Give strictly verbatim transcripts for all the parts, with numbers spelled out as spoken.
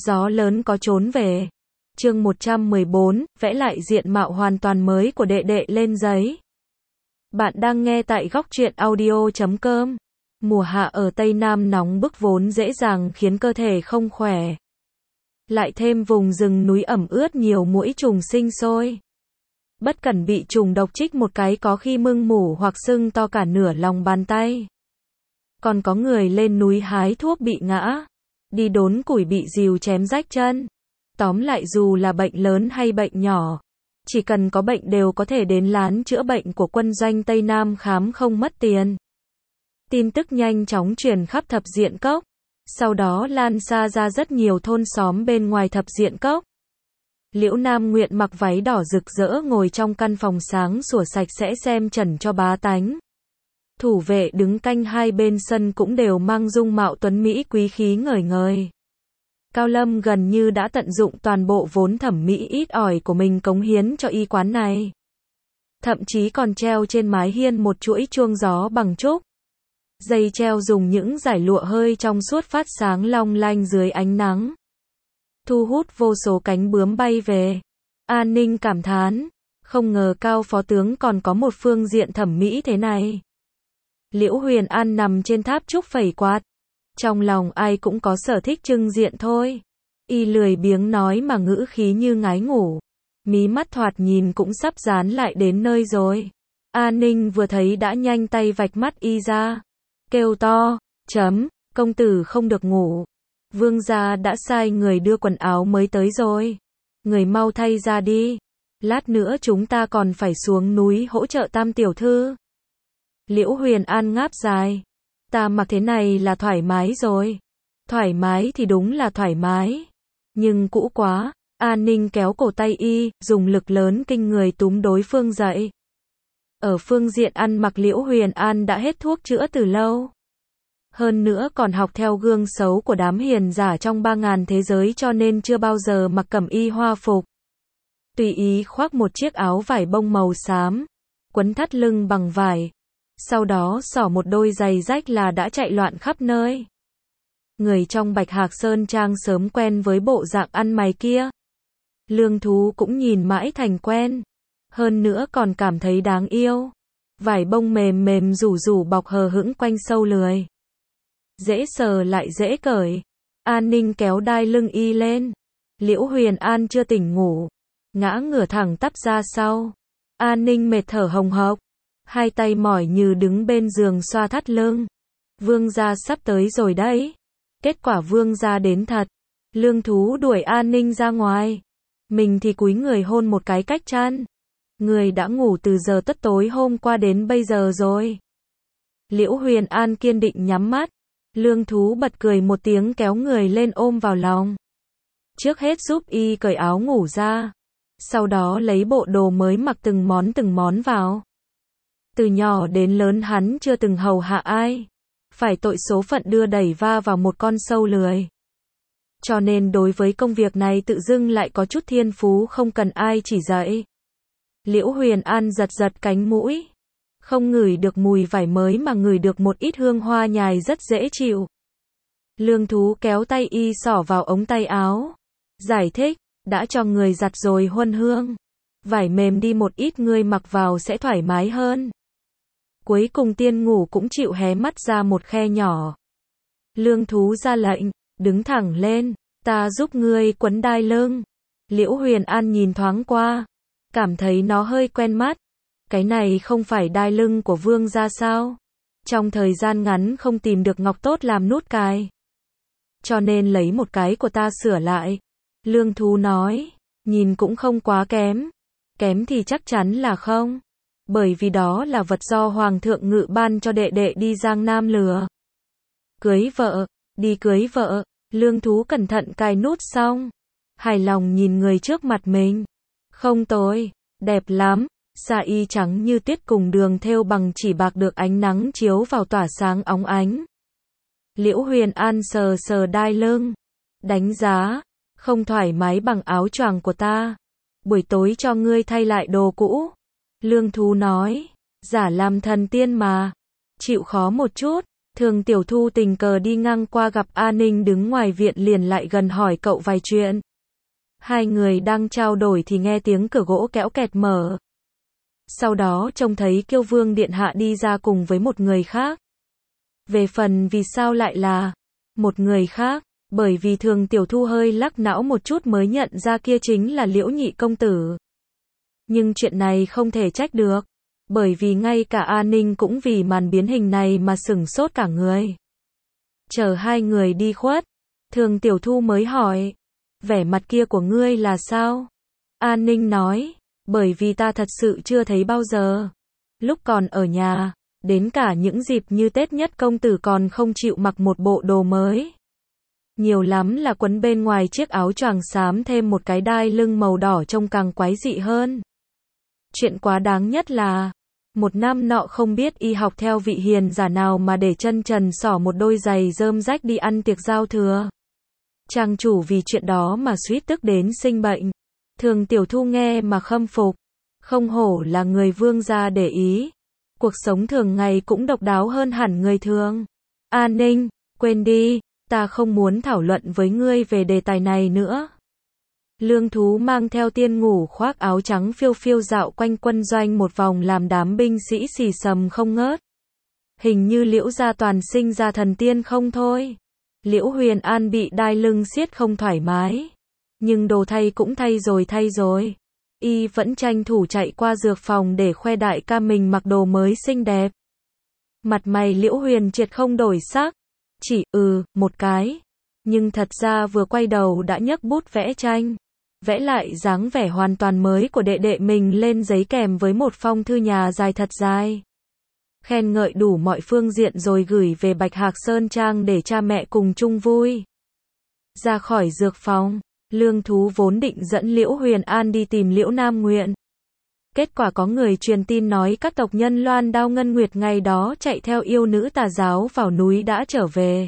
Gió lớn có trốn về. Chương một trăm mười bốn, vẽ lại diện mạo hoàn toàn mới của đệ đệ lên giấy. Bạn đang nghe tại góc truyện audio chấm com. Mùa hạ ở Tây Nam nóng bức vốn dễ dàng khiến cơ thể không khỏe. Lại thêm vùng rừng núi ẩm ướt nhiều muỗi trùng sinh sôi. Bất cẩn bị trùng độc chích một cái có khi mưng mủ hoặc sưng to cả nửa lòng bàn tay. Còn có người lên núi hái thuốc bị ngã. Đi đốn củi bị rìu chém rách chân. Tóm lại dù là bệnh lớn hay bệnh nhỏ, chỉ cần có bệnh đều có thể đến lán chữa bệnh của quân doanh Tây Nam khám không mất tiền. Tin tức nhanh chóng truyền khắp Thập Diện Cốc, sau đó lan xa ra rất nhiều thôn xóm bên ngoài Thập Diện Cốc. Liễu Nam Nguyện mặc váy đỏ rực rỡ ngồi trong căn phòng sáng sủa sạch sẽ xem trần cho bá tánh. Thủ vệ đứng canh hai bên sân cũng đều mang dung mạo tuấn mỹ quý khí ngời ngời. Cao Lâm gần như đã tận dụng toàn bộ vốn thẩm mỹ ít ỏi của mình cống hiến cho y quán này. Thậm chí còn treo trên mái hiên một chuỗi chuông gió bằng trúc. Dây treo dùng những dải lụa hơi trong suốt phát sáng long lanh dưới ánh nắng. Thu hút vô số cánh bướm bay về. An Ninh cảm thán, không ngờ Cao phó tướng còn có một phương diện thẩm mỹ thế này. Liễu Huyền An nằm trên tháp trúc phẩy quạt. Trong lòng ai cũng có sở thích trưng diện thôi. Y lười biếng nói mà ngữ khí như ngái ngủ. Mí mắt thoạt nhìn cũng sắp dán lại đến nơi rồi. An Ninh vừa thấy đã nhanh tay vạch mắt y ra. Kêu to, chấm, công tử không được ngủ. Vương gia đã sai người đưa quần áo mới tới rồi. Người mau thay ra đi. Lát nữa chúng ta còn phải xuống núi hỗ trợ Tam tiểu thư. Liễu Huyền An ngáp dài. Ta mặc thế này là thoải mái rồi. Thoải mái thì đúng là thoải mái. Nhưng cũ quá. An Ninh kéo cổ tay y, dùng lực lớn kinh người túm đối phương dậy. Ở phương diện ăn mặc Liễu Huyền An đã hết thuốc chữa từ lâu. Hơn nữa còn học theo gương xấu của đám hiền giả trong ba ngàn thế giới cho nên chưa bao giờ mặc cẩm y hoa phục. Tùy ý khoác một chiếc áo vải bông màu xám, quấn thắt lưng bằng vải. Sau đó xỏ một đôi giày rách là đã chạy loạn khắp nơi. Người trong Bạch Hạc Sơn Trang sớm quen với bộ dạng ăn mày kia. Lương Thú cũng nhìn mãi thành quen. Hơn nữa còn cảm thấy đáng yêu. Vải bông mềm mềm rủ rủ bọc hờ hững quanh sâu lười. Dễ sờ lại dễ cởi. An Ninh kéo đai lưng y lên. Liễu Huyền An chưa tỉnh ngủ. Ngã ngửa thẳng tắp ra sau. An Ninh mệt thở hồng hộc. Hai tay mỏi như đứng bên giường xoa thắt lưng. Vương gia sắp tới rồi đấy. Kết quả vương gia đến thật. Lương Thú đuổi An Ninh ra ngoài. Mình thì cúi người hôn một cái cách chăn. Người đã ngủ từ giờ tất tối hôm qua đến bây giờ rồi. Liễu Huyền An kiên định nhắm mắt. Lương Thú bật cười một tiếng kéo người lên ôm vào lòng. Trước hết giúp y cởi áo ngủ ra. Sau đó lấy bộ đồ mới mặc từng món từng món vào. Từ nhỏ đến lớn hắn chưa từng hầu hạ ai. Phải tội số phận đưa đẩy va vào một con sâu lười. Cho nên đối với công việc này tự dưng lại có chút thiên phú không cần ai chỉ dạy. Liễu Huyền An giật giật cánh mũi. Không ngửi được mùi vải mới mà ngửi được một ít hương hoa nhài rất dễ chịu. Lương Thú kéo tay y xỏ vào ống tay áo. Giải thích, đã cho người giặt rồi huân hương. Vải mềm đi một ít ngươi mặc vào sẽ thoải mái hơn. Cuối cùng tiên ngủ cũng chịu hé mắt ra một khe nhỏ. Lương Thú ra lệnh, đứng thẳng lên, ta giúp ngươi quấn đai lưng. Liễu Huyền An nhìn thoáng qua, cảm thấy nó hơi quen mắt. Cái này không phải đai lưng của vương gia sao? Trong thời gian ngắn không tìm được ngọc tốt làm nút cài. Cho nên lấy một cái của ta sửa lại. Lương Thú nói, nhìn cũng không quá kém. Kém thì chắc chắn là không. Bởi vì đó là vật do Hoàng thượng ngự ban cho đệ đệ đi Giang Nam lừa. Cưới vợ, đi cưới vợ. Lương Thú cẩn thận cài nút xong. Hài lòng nhìn người trước mặt mình. Không tồi, đẹp lắm. Sa y trắng như tuyết cùng đường thêu bằng chỉ bạc được ánh nắng chiếu vào tỏa sáng óng ánh. Liễu Huyền An sờ sờ đai lưng. Đánh giá, không thoải mái bằng áo choàng của ta. Buổi tối cho ngươi thay lại đồ cũ. Lương Thú nói, giả làm thần tiên mà. Chịu khó một chút. Thường Tiểu Thu tình cờ đi ngang qua gặp A Ninh đứng ngoài viện liền lại gần hỏi cậu vài chuyện. Hai người đang trao đổi thì nghe tiếng cửa gỗ kéo kẹt mở. Sau đó trông thấy Kiêu Vương điện hạ đi ra cùng với một người khác. Về phần vì sao lại là một người khác, bởi vì Thường Tiểu Thu hơi lắc não một chút mới nhận ra kia chính là Liễu Nhị công tử. Nhưng chuyện này không thể trách được, bởi vì ngay cả A Ninh cũng vì màn biến hình này mà sửng sốt cả người. Chờ hai người đi khuất, Thường Tiểu Thu mới hỏi, vẻ mặt kia của ngươi là sao? A Ninh nói, bởi vì ta thật sự chưa thấy bao giờ. Lúc còn ở nhà, đến cả những dịp như Tết nhất công tử còn không chịu mặc một bộ đồ mới. Nhiều lắm là quấn bên ngoài chiếc áo choàng xám thêm một cái đai lưng màu đỏ trông càng quái dị hơn. Chuyện quá đáng nhất là, một năm nọ không biết y học theo vị hiền giả nào mà để chân trần xỏ một đôi giày rơm rách đi ăn tiệc giao thừa. Trang chủ vì chuyện đó mà suýt tức đến sinh bệnh. Thường Tiểu Thu nghe mà khâm phục. Không hổ là người vương gia để ý. Cuộc sống thường ngày cũng độc đáo hơn hẳn người thường. A Ninh, quên đi, ta không muốn thảo luận với ngươi về đề tài này nữa. Lương Thú mang theo Tiên Ngủ khoác áo trắng phiêu phiêu dạo quanh quân doanh một vòng làm đám binh sĩ xì xầm không ngớt. Hình như Liễu gia toàn sinh ra thần tiên không thôi. Liễu Huyền An bị đai lưng siết không thoải mái. Nhưng đồ thay cũng thay rồi thay rồi. Y vẫn tranh thủ chạy qua dược phòng để khoe đại ca mình mặc đồ mới xinh đẹp. Mặt mày Liễu Huyền triệt không đổi sắc. Chỉ ừ, một cái. Nhưng thật ra vừa quay đầu đã nhấc bút vẽ tranh. Vẽ lại dáng vẻ hoàn toàn mới của đệ đệ mình lên giấy kèm với một phong thư nhà dài thật dài. Khen ngợi đủ mọi phương diện rồi gửi về Bạch Hạc Sơn Trang để cha mẹ cùng chung vui. Ra khỏi dược phòng, Lương Thú vốn định dẫn Liễu Huyền An đi tìm Liễu Nam Nguyện. Kết quả có người truyền tin nói các tộc nhân Loan Đao Ngân Nguyệt ngày đó chạy theo yêu nữ tà giáo vào núi đã trở về.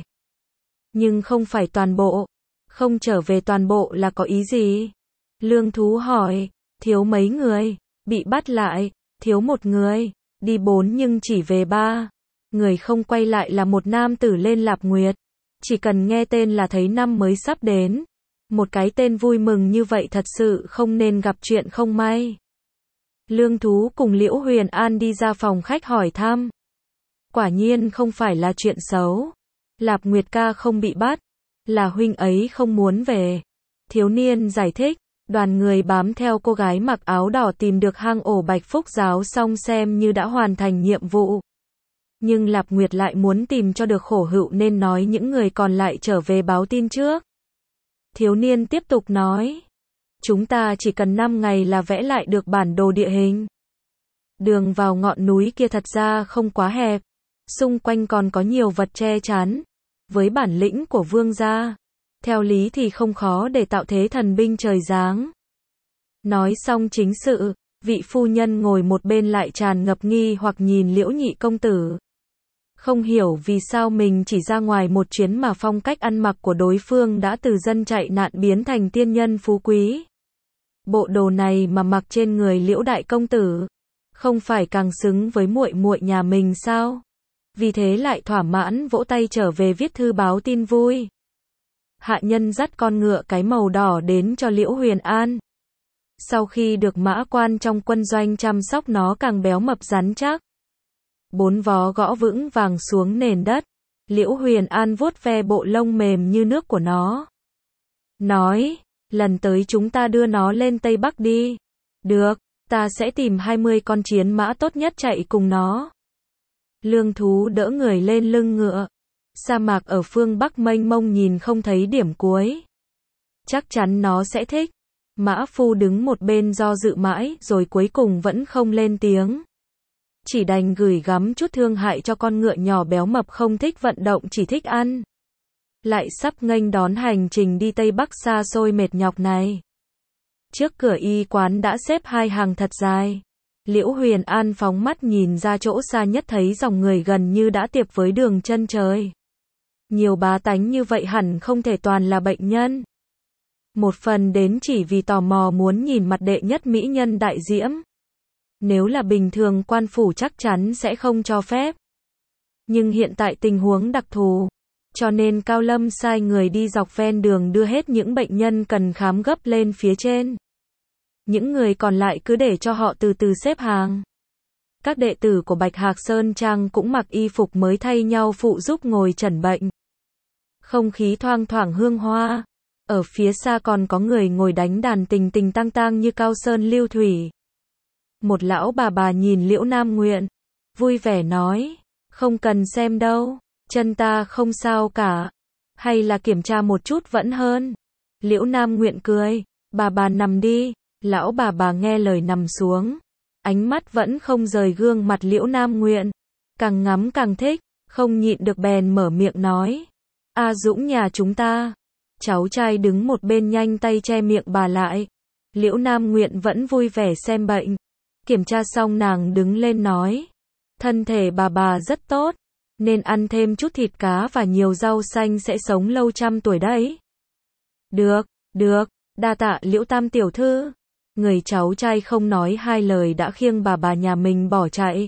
Nhưng không phải toàn bộ. Không trở về toàn bộ là có ý gì? Lương Thú hỏi, thiếu mấy người, bị bắt lại, thiếu một người, đi bốn nhưng chỉ về ba. Người không quay lại là một nam tử lên Lạp Nguyệt. Chỉ cần nghe tên là thấy năm mới sắp đến. Một cái tên vui mừng như vậy thật sự không nên gặp chuyện không may. Lương Thú cùng Liễu Huyền An đi ra phòng khách hỏi thăm. Quả nhiên không phải là chuyện xấu. Lạp Nguyệt ca không bị bắt, là huynh ấy không muốn về. Thiếu niên giải thích, đoàn người bám theo cô gái mặc áo đỏ tìm được hang ổ Bạch Phúc Giáo xong xem như đã hoàn thành nhiệm vụ. Nhưng Lạp Nguyệt lại muốn tìm cho được Khổ Hữu nên nói những người còn lại trở về báo tin trước. Thiếu niên tiếp tục nói, chúng ta chỉ cần năm ngày là vẽ lại được bản đồ địa hình. Đường vào ngọn núi kia thật ra không quá hẹp, xung quanh còn có nhiều vật che chắn. Với bản lĩnh của vương gia, theo lý thì không khó để tạo thế thần binh trời giáng. Nói xong chính sự, vị phu nhân ngồi một bên lại tràn ngập nghi hoặc nhìn Liễu Nhị công tử. Không hiểu vì sao mình chỉ ra ngoài một chuyến mà phong cách ăn mặc của đối phương đã từ dân chạy nạn biến thành tiên nhân phú quý. Bộ đồ này mà mặc trên người Liễu đại công tử, không phải càng xứng với muội muội nhà mình sao? Vì thế lại thỏa mãn vỗ tay trở về viết thư báo tin vui. Hạ nhân dắt con ngựa cái màu đỏ đến cho Liễu Huyền An. Sau khi được mã quan trong quân doanh chăm sóc nó càng béo mập rắn chắc. Bốn vó gõ vững vàng xuống nền đất. Liễu Huyền An vuốt ve bộ lông mềm như nước của nó. Nói, lần tới chúng ta đưa nó lên Tây Bắc đi. Được, ta sẽ tìm hai mươi con chiến mã tốt nhất chạy cùng nó. Lương Thú đỡ người lên lưng ngựa. Sa mạc ở phương Bắc mênh mông nhìn không thấy điểm cuối. Chắc chắn nó sẽ thích. Mã phu đứng một bên do dự mãi rồi cuối cùng vẫn không lên tiếng. Chỉ đành gửi gắm chút thương hại cho con ngựa nhỏ béo mập không thích vận động chỉ thích ăn. Lại sắp nghênh đón hành trình đi Tây Bắc xa xôi mệt nhọc này. Trước cửa y quán đã xếp hai hàng thật dài. Liễu Huyền An phóng mắt nhìn ra chỗ xa nhất thấy dòng người gần như đã tiệp với đường chân trời. Nhiều bá tánh như vậy hẳn không thể toàn là bệnh nhân. Một phần đến chỉ vì tò mò muốn nhìn mặt đệ nhất mỹ nhân đại diễm. Nếu là bình thường quan phủ chắc chắn sẽ không cho phép. Nhưng hiện tại tình huống đặc thù, cho nên Cao Lâm sai người đi dọc ven đường đưa hết những bệnh nhân cần khám gấp lên phía trên. Những người còn lại cứ để cho họ từ từ xếp hàng. Các đệ tử của Bạch Hạc Sơn Trang cũng mặc y phục mới thay nhau phụ giúp ngồi chẩn bệnh. Không khí thoang thoảng hương hoa. Ở phía xa còn có người ngồi đánh đàn tình tình tang tang như Cao Sơn Lưu Thủy. Một lão bà bà nhìn Liễu Nam Nguyện, vui vẻ nói, không cần xem đâu, chân ta không sao cả, hay là kiểm tra một chút vẫn hơn. Liễu Nam Nguyện cười, bà bà nằm đi, lão bà bà nghe lời nằm xuống, ánh mắt vẫn không rời gương mặt Liễu Nam Nguyện, càng ngắm càng thích, không nhịn được bèn mở miệng nói, A Dũng nhà chúng ta. Cháu trai đứng một bên nhanh tay che miệng bà lại. Liễu Nam Nguyện vẫn vui vẻ xem bệnh. Kiểm tra xong nàng đứng lên nói, thân thể bà bà rất tốt, nên ăn thêm chút thịt cá và nhiều rau xanh sẽ sống lâu trăm tuổi đấy. Được, được, đa tạ Liễu Tam tiểu thư. Người cháu trai không nói hai lời đã khiêng bà bà nhà mình bỏ chạy.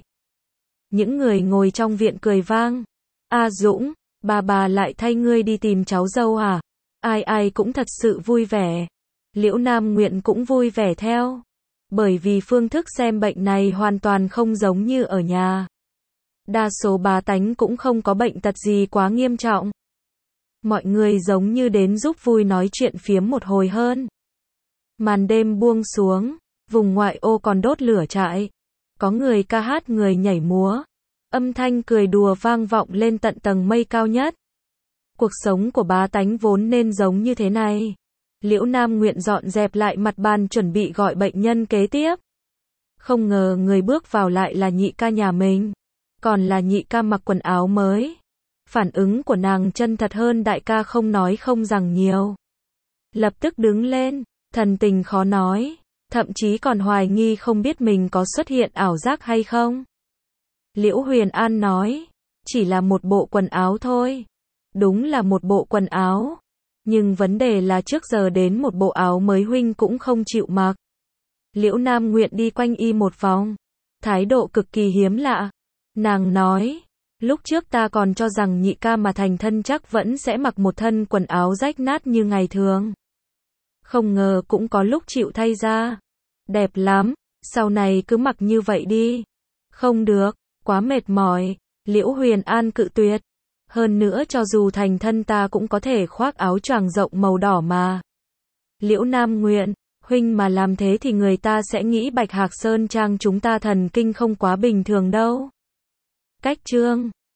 Những người ngồi trong viện cười vang. A Dũng, bà bà lại thay ngươi đi tìm cháu dâu à? Ai ai cũng thật sự vui vẻ. Liễu Nam Nguyện cũng vui vẻ theo. Bởi vì phương thức xem bệnh này hoàn toàn không giống như ở nhà. Đa số bá tánh cũng không có bệnh tật gì quá nghiêm trọng. Mọi người giống như đến giúp vui nói chuyện phiếm một hồi hơn. Màn đêm buông xuống, vùng ngoại ô còn đốt lửa trại. Có người ca hát, người nhảy múa. Âm thanh cười đùa vang vọng lên tận tầng mây cao nhất. Cuộc sống của bá tánh vốn nên giống như thế này. Liễu Nam Nguyện dọn dẹp lại mặt bàn chuẩn bị gọi bệnh nhân kế tiếp. Không ngờ người bước vào lại là nhị ca nhà mình. Còn là nhị ca mặc quần áo mới. Phản ứng của nàng chân thật hơn đại ca không nói không rằng nhiều. Lập tức đứng lên, thần tình khó nói. Thậm chí còn hoài nghi không biết mình có xuất hiện ảo giác hay không. Liễu Huyền An nói, chỉ là một bộ quần áo thôi. Đúng là một bộ quần áo. Nhưng vấn đề là trước giờ đến một bộ áo mới huynh cũng không chịu mặc. Liễu Nam Nguyện đi quanh y một vòng. Thái độ cực kỳ hiếm lạ. Nàng nói, lúc trước ta còn cho rằng nhị ca mà thành thân chắc vẫn sẽ mặc một thân quần áo rách nát như ngày thường. Không ngờ cũng có lúc chịu thay ra. Đẹp lắm, sau này cứ mặc như vậy đi. Không được, quá mệt mỏi. Liễu Huyền An cự tuyệt. Hơn nữa cho dù thành thân ta cũng có thể khoác áo choàng rộng màu đỏ mà. Liễu Nam Nguyện, huynh mà làm thế thì người ta sẽ nghĩ Bạch Hạc Sơn Trang chúng ta thần kinh không quá bình thường đâu. Cách chương